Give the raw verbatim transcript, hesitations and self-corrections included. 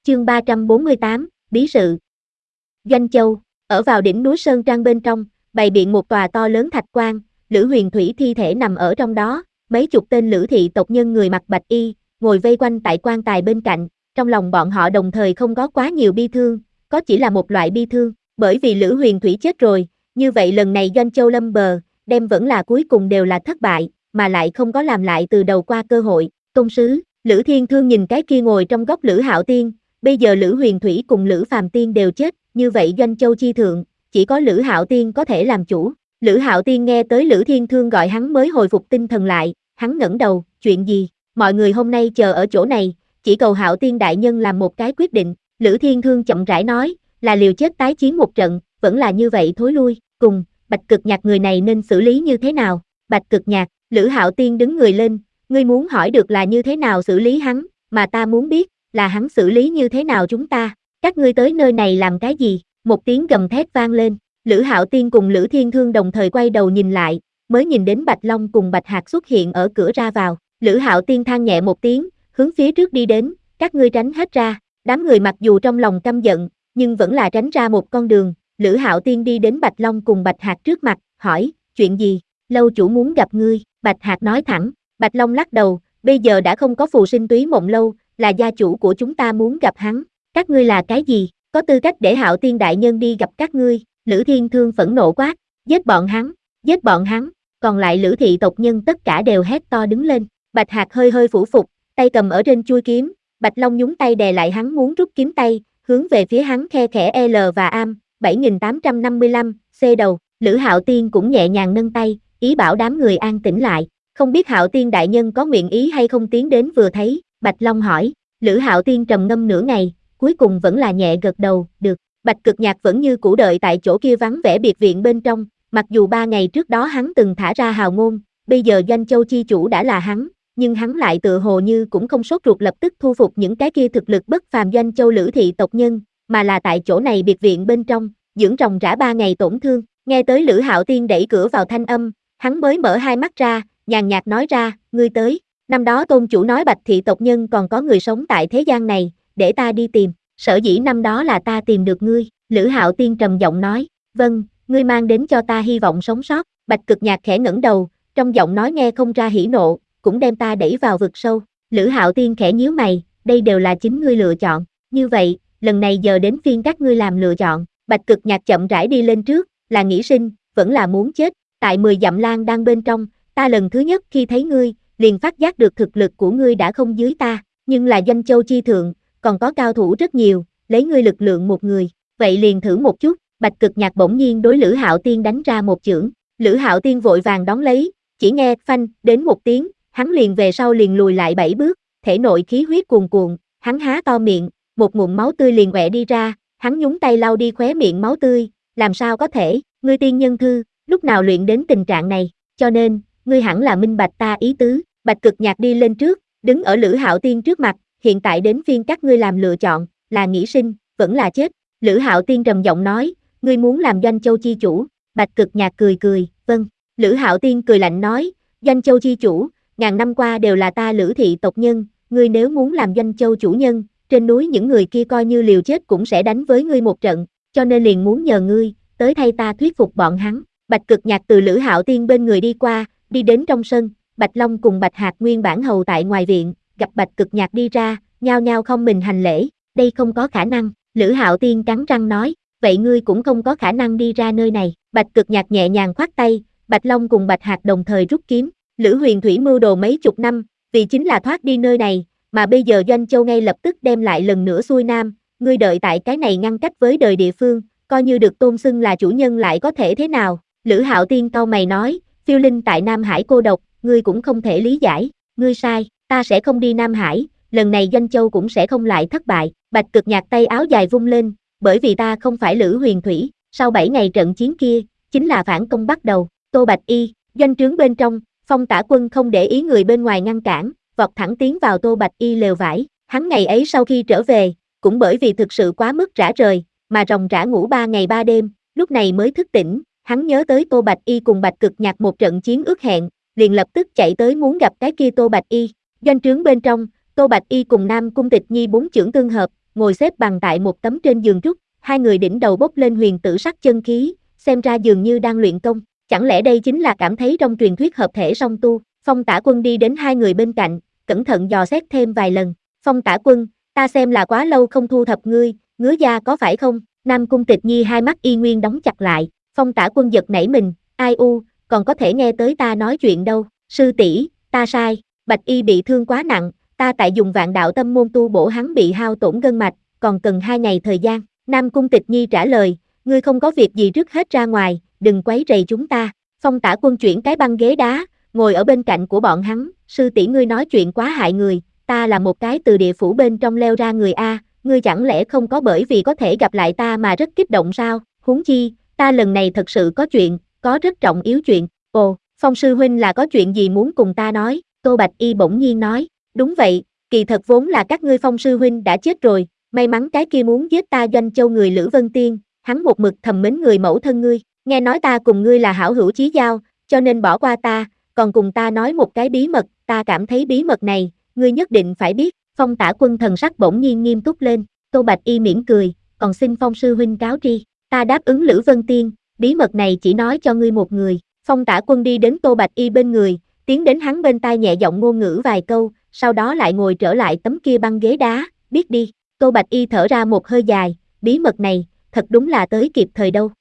Chương ba trăm bốn mươi tám, Bí sự. Doanh Châu, ở vào đỉnh núi Sơn Trang bên trong, bày biện một tòa to lớn thạch quan, Lữ Huyền Thủy thi thể nằm ở trong đó, mấy chục tên Lữ thị tộc nhân người mặc bạch y, ngồi vây quanh tại quan tài bên cạnh, trong lòng bọn họ đồng thời không có quá nhiều bi thương, có chỉ là một loại bi thương, bởi vì Lữ Huyền Thủy chết rồi, như vậy lần này Doanh Châu lâm bờ, đem vẫn là cuối cùng đều là thất bại, mà lại không có làm lại từ đầu qua cơ hội. Công sứ, Lữ Thiên Thương nhìn cái kia ngồi trong góc Lữ Hạo Tiên, bây giờ Lữ Huyền Thủy cùng Lữ Phàm Tiên đều chết, như vậy Doanh Châu chi thượng, chỉ có Lữ Hạo Tiên có thể làm chủ. Lữ Hạo Tiên nghe tới Lữ Thiên Thương gọi hắn mới hồi phục tinh thần lại, hắn ngẩng đầu, chuyện gì? Mọi người hôm nay chờ ở chỗ này, chỉ cầu Hạo Tiên đại nhân làm một cái quyết định. Lữ Thiên Thương chậm rãi nói, là liều chết tái chiến một trận, vẫn là như vậy thối lui, cùng, Bạch Cực Nhạc người này nên xử lý như thế nào? Bạch Cực Nhạc, Lữ Hạo Tiên đứng người lên, ngươi muốn hỏi được là như thế nào xử lý hắn, mà ta muốn biết, là hắn xử lý như thế nào chúng ta, các ngươi tới nơi này làm cái gì? Một tiếng gầm thét vang lên, Lữ Hạo Tiên cùng Lữ Thiên Thương đồng thời quay đầu nhìn lại, mới nhìn đến Bạch Long cùng Bạch Hạc xuất hiện ở cửa ra vào. Lữ Hạo Tiên than nhẹ một tiếng, hướng phía trước đi đến, các ngươi tránh hết ra. Đám người mặc dù trong lòng căm giận, nhưng vẫn là tránh ra một con đường. Lữ Hạo Tiên đi đến Bạch Long cùng Bạch Hạc trước mặt, hỏi, chuyện gì? Lâu chủ muốn gặp ngươi. Bạch Hạc nói thẳng. Bạch Long lắc đầu, bây giờ đã không có Phù Sinh Túy Mộng Lâu, là gia chủ của chúng ta muốn gặp hắn. Các ngươi là cái gì? Có tư cách để Hạo Tiên đại nhân đi gặp các ngươi? Lữ Thiên Thương phẫn nộ quát, giết bọn hắn, giết bọn hắn. Còn lại Lữ thị tộc nhân tất cả đều hét to đứng lên. Bạch Hạc hơi hơi phủ phục, tay cầm ở trên chuôi kiếm. Bạch Long nhúng tay đè lại hắn muốn rút kiếm tay, hướng về phía hắn khe khẽ L và am, bảy nghìn tám trăm năm mươi lăm, C đầu. Lữ Hạo Tiên cũng nhẹ nhàng nâng tay, ý bảo đám người an tĩnh lại. Không biết Hạo Tiên đại nhân có nguyện ý hay không tiến đến vừa thấy, Bạch Long hỏi. Lữ Hạo Tiên trầm ngâm nửa ngày, cuối cùng vẫn là nhẹ gật đầu, được. Bạch Cực Nhạc vẫn như cũ đợi tại chỗ kia vắng vẻ biệt viện bên trong, mặc dù ba ngày trước đó hắn từng thả ra hào ngôn, bây giờ Doanh Châu chi chủ đã là hắn, nhưng hắn lại tự hồ như cũng không sốt ruột lập tức thu phục những cái kia thực lực bất phàm Doanh Châu Lữ thị tộc nhân, mà là tại chỗ này biệt viện bên trong, dưỡng ròng rã ba ngày tổn thương. Nghe tới Lữ Hạo Tiên đẩy cửa vào thanh âm, hắn mới mở hai mắt ra, nhàn nhạt nói ra, ngươi tới. Năm đó tôn chủ nói Bạch thị tộc nhân còn có người sống tại thế gian này, để ta đi tìm. Sở dĩ năm đó là ta tìm được ngươi. Lữ Hạo Tiên trầm giọng nói, vâng, ngươi mang đến cho ta hy vọng sống sót. Bạch Cực Nhạc khẽ ngẩng đầu, trong giọng nói nghe không ra hỉ nộ, cũng đem ta đẩy vào vực sâu. Lữ Hạo Tiên khẽ nhíu mày, đây đều là chính ngươi lựa chọn. Như vậy, lần này giờ đến phiên các ngươi làm lựa chọn. Bạch Cực Nhạc chậm rãi đi lên trước, là nghĩ sinh, vẫn là muốn chết. Tại mười dặm lang đang bên trong, ta lần thứ nhất khi thấy ngươi, liền phát giác được thực lực của ngươi đã không dưới ta, nhưng là Doanh Châu chi thượng, còn có cao thủ rất nhiều, lấy ngươi lực lượng một người, vậy liền thử một chút. Bạch Cực Nhạc bỗng nhiên đối Lữ Hạo Tiên đánh ra một chưởng. Lữ Hạo Tiên vội vàng đón lấy, chỉ nghe phanh đến một tiếng, hắn liền về sau liền lùi lại bảy bước, thể nội khí huyết cuồn cuộn, hắn há to miệng, một ngụm máu tươi liền quẹ đi ra, hắn nhúng tay lau đi khóe miệng máu tươi, làm sao có thể, ngươi tiên nhân thư, lúc nào luyện đến tình trạng này, cho nên, ngươi hẳn là minh bạch ta ý tứ. Bạch Cực Nhạc đi lên trước, đứng ở Lữ Hạo Tiên trước mặt, hiện tại đến phiên các ngươi làm lựa chọn, là nghĩ sinh, vẫn là chết. Lữ Hạo Tiên trầm giọng nói, ngươi muốn làm Doanh Châu chi chủ. Bạch Cực Nhạc cười cười, vâng. Lữ Hạo Tiên cười lạnh nói, Doanh Châu chi chủ, ngàn năm qua đều là ta Lữ thị tộc nhân, ngươi nếu muốn làm Doanh Châu chủ nhân, trên núi những người kia coi như liều chết cũng sẽ đánh với ngươi một trận, cho nên liền muốn nhờ ngươi, tới thay ta thuyết phục bọn hắn. Bạch Cực Nhạc từ Lữ Hạo Tiên bên người đi qua, đi đến trong sân, Bạch Long cùng Bạch Hạc nguyên bản hầu tại ngoài viện, gặp Bạch Cực Nhạc đi ra, nhao nhao không mình hành lễ, đây không có khả năng. Lữ Hạo Tiên cắn răng nói, vậy ngươi cũng không có khả năng đi ra nơi này. Bạch Cực Nhạc nhẹ nhàng khoát tay, Bạch Long cùng Bạch Hạc đồng thời rút kiếm. Lữ Huyền Thủy mưu đồ mấy chục năm, vì chính là thoát đi nơi này, mà bây giờ Doanh Châu ngay lập tức đem lại lần nữa xuôi nam, ngươi đợi tại cái này ngăn cách với đời địa phương, coi như được tôn xưng là chủ nhân lại có thể thế nào? Lữ Hạo Tiên cau mày nói, phiêu linh tại Nam Hải cô độc, ngươi cũng không thể lý giải, ngươi sai, ta sẽ không đi Nam Hải, lần này Doanh Châu cũng sẽ không lại thất bại. Bạch Cực Nhạc tay áo dài vung lên, bởi vì ta không phải Lữ Huyền Thủy, sau bảy ngày trận chiến kia, chính là phản công bắt đầu. Tô Bạch Y, doanh trướng bên trong, Phong Tả Quân không để ý người bên ngoài ngăn cản, vọt thẳng tiến vào Tô Bạch Y lều vải. Hắn ngày ấy sau khi trở về, cũng bởi vì thực sự quá mức rã rời, mà ròng rã ngủ ba ngày ba đêm, lúc này mới thức tỉnh. Hắn nhớ tới Tô Bạch Y cùng Bạch Cực Nhạc một trận chiến ước hẹn, liền lập tức chạy tới muốn gặp cái kia Tô Bạch Y. Doanh trướng bên trong, Tô Bạch Y cùng Nam Cung Tịch Nhi bốn chưởng tương hợp, ngồi xếp bằng tại một tấm trên giường trúc, hai người đỉnh đầu bốc lên huyền tử sắc chân khí, xem ra dường như đang luyện công, chẳng lẽ đây chính là cảm thấy trong truyền thuyết hợp thể song tu. Phong Tả Quân đi đến hai người bên cạnh, cẩn thận dò xét thêm vài lần. Phong Tả Quân, ta xem là quá lâu không thu thập ngươi, ngứa da có phải không? Nam Cung Tịch Nhi hai mắt y nguyên đóng chặt lại. Phong Tả Quân giật nảy mình, ai u, còn có thể nghe tới ta nói chuyện đâu. Sư tỷ, ta sai, Bạch Y bị thương quá nặng, ta tại dùng vạn đạo tâm môn tu bổ hắn bị hao tổn gân mạch, còn cần hai ngày thời gian. Nam Cung Tịch Nhi trả lời, ngươi không có việc gì trước hết ra ngoài, đừng quấy rầy chúng ta. Phong Tả Quân chuyển cái băng ghế đá, ngồi ở bên cạnh của bọn hắn, sư tỷ ngươi nói chuyện quá hại người, ta là một cái từ địa phủ bên trong leo ra người A, ngươi chẳng lẽ không có bởi vì có thể gặp lại ta mà rất kích động sao, huống chi, ta lần này thật sự có chuyện, có rất trọng yếu chuyện. Ồ, Phong sư huynh là có chuyện gì muốn cùng ta nói? Tô Bạch Y bỗng nhiên nói, đúng vậy, kỳ thật vốn là các ngươi Phong sư huynh đã chết rồi, may mắn cái kia muốn giết ta Doanh Châu người Lữ Vân Tiên, hắn một mực thầm mến người mẫu thân ngươi, nghe nói ta cùng ngươi là hảo hữu chí giao, cho nên bỏ qua ta, còn cùng ta nói một cái bí mật, ta cảm thấy bí mật này, ngươi nhất định phải biết. Phong Tả Quân thần sắc bỗng nhiên nghiêm túc lên, Tô Bạch Y mỉm cười, còn xin Phong sư huynh cáo tri, ta đáp ứng Lữ Vân Tiên, bí mật này chỉ nói cho ngươi một người. Phong Tả Quân đi đến Tô Bạch Y bên người, tiến đến hắn bên tai nhẹ giọng ngôn ngữ vài câu, sau đó lại ngồi trở lại tấm kia băng ghế đá, biết đi. Tô Bạch Y thở ra một hơi dài, bí mật này, thật đúng là tới kịp thời đâu.